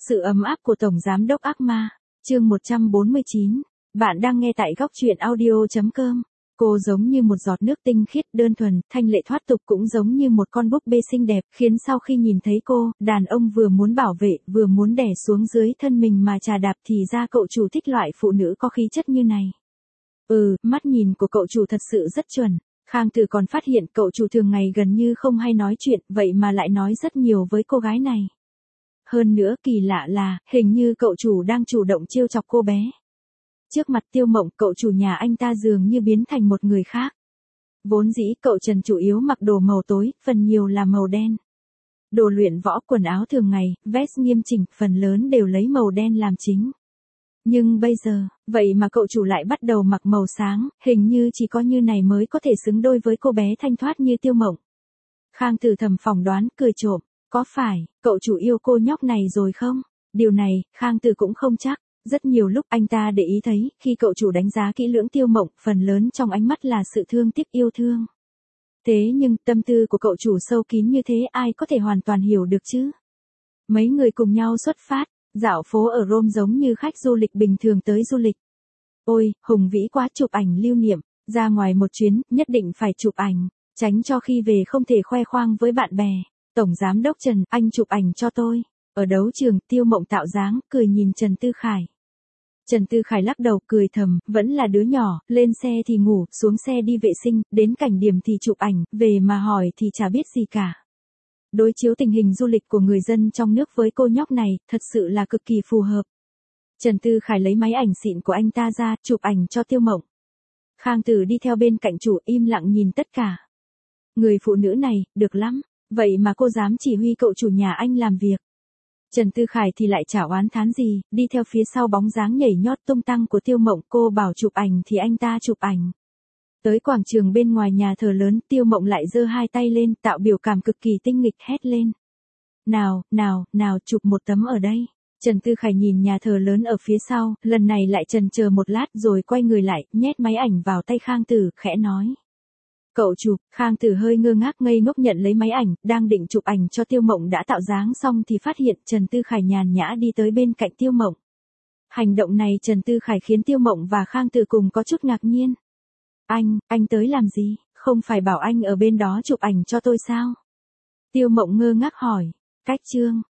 Sự ấm áp của Tổng Giám đốc ác ma, chương 149. Bạn đang nghe tại góc truyện audio.com. Cô giống như một giọt nước tinh khiết, đơn thuần, thanh lệ thoát tục, cũng giống như một con búp bê xinh đẹp, khiến sau khi nhìn thấy cô, đàn ông vừa muốn bảo vệ, vừa muốn đè xuống dưới thân mình mà chà đạp. Thì ra cậu chủ thích loại phụ nữ có khí chất như này. Mắt nhìn của cậu chủ thật sự rất chuẩn. Khang Tử còn phát hiện cậu chủ thường ngày gần như không hay nói chuyện, vậy mà lại nói rất nhiều với cô gái này. Hơn nữa kỳ lạ là, hình như cậu chủ đang chủ động trêu chọc cô bé. Trước mặt Tiêu Mộng, cậu chủ nhà anh ta dường như biến thành một người khác. Vốn dĩ cậu Trần chủ yếu mặc đồ màu tối, phần nhiều là màu đen. Đồ luyện võ, quần áo thường ngày, vest nghiêm chỉnh, phần lớn đều lấy màu đen làm chính. Nhưng bây giờ, vậy mà cậu chủ lại bắt đầu mặc màu sáng, hình như chỉ có như này mới có thể xứng đôi với cô bé thanh thoát như Tiêu Mộng. Khang Tử thầm phỏng đoán, cười trộm, có phải cậu chủ yêu cô nhóc này rồi không? Điều này, Khang Tử cũng không chắc. Rất nhiều lúc anh ta để ý thấy, khi cậu chủ đánh giá kỹ lưỡng Tiêu Mộng, phần lớn trong ánh mắt là sự thương tiếc, yêu thương. Thế nhưng, tâm tư của cậu chủ sâu kín như thế ai có thể hoàn toàn hiểu được chứ? Mấy người cùng nhau xuất phát, dạo phố ở Rome giống như khách du lịch bình thường tới du lịch. Ôi, hùng vĩ quá, chụp ảnh lưu niệm, ra ngoài một chuyến, nhất định phải chụp ảnh, tránh cho khi về không thể khoe khoang với bạn bè. Tổng Giám đốc Trần, anh chụp ảnh cho tôi. Ở đấu trường, Tiêu Mộng tạo dáng, cười nhìn Trần Tư Khải. Trần Tư Khải lắc đầu, cười thầm, vẫn là đứa nhỏ, lên xe thì ngủ, xuống xe đi vệ sinh, đến cảnh điểm thì chụp ảnh, về mà hỏi thì chả biết gì cả. Đối chiếu tình hình du lịch của người dân trong nước với cô nhóc này, thật sự là cực kỳ phù hợp. Trần Tư Khải lấy máy ảnh xịn của anh ta ra, chụp ảnh cho Tiêu Mộng. Khang Tử đi theo bên cạnh chủ, im lặng nhìn tất cả. Người phụ nữ này, được lắm, vậy mà cô dám chỉ huy cậu chủ nhà anh làm việc. Trần Tư Khải thì lại chả oán thán gì, đi theo phía sau bóng dáng nhảy nhót tung tăng của Tiêu Mộng, cô bảo chụp ảnh thì anh ta chụp ảnh. Tới quảng trường bên ngoài nhà thờ lớn, Tiêu Mộng lại giơ hai tay lên, tạo biểu cảm cực kỳ tinh nghịch, hét lên. Nào, chụp một tấm ở đây. Trần Tư Khải nhìn nhà thờ lớn ở phía sau, lần này lại chần chờ một lát rồi quay người lại, nhét máy ảnh vào tay Khang Tử, khẽ nói. Cậu chụp. Khang Tử hơi ngơ ngác ngây ngốc nhận lấy máy ảnh, đang định chụp ảnh cho Tiêu Mộng đã tạo dáng xong thì phát hiện Trần Tư Khải nhàn nhã đi tới bên cạnh Tiêu Mộng. Hành động này Trần Tư Khải khiến Tiêu Mộng và Khang Tử cùng có chút ngạc nhiên. Anh tới làm gì, không phải bảo anh ở bên đó chụp ảnh cho tôi sao? Tiêu Mộng ngơ ngác hỏi. Cách trương,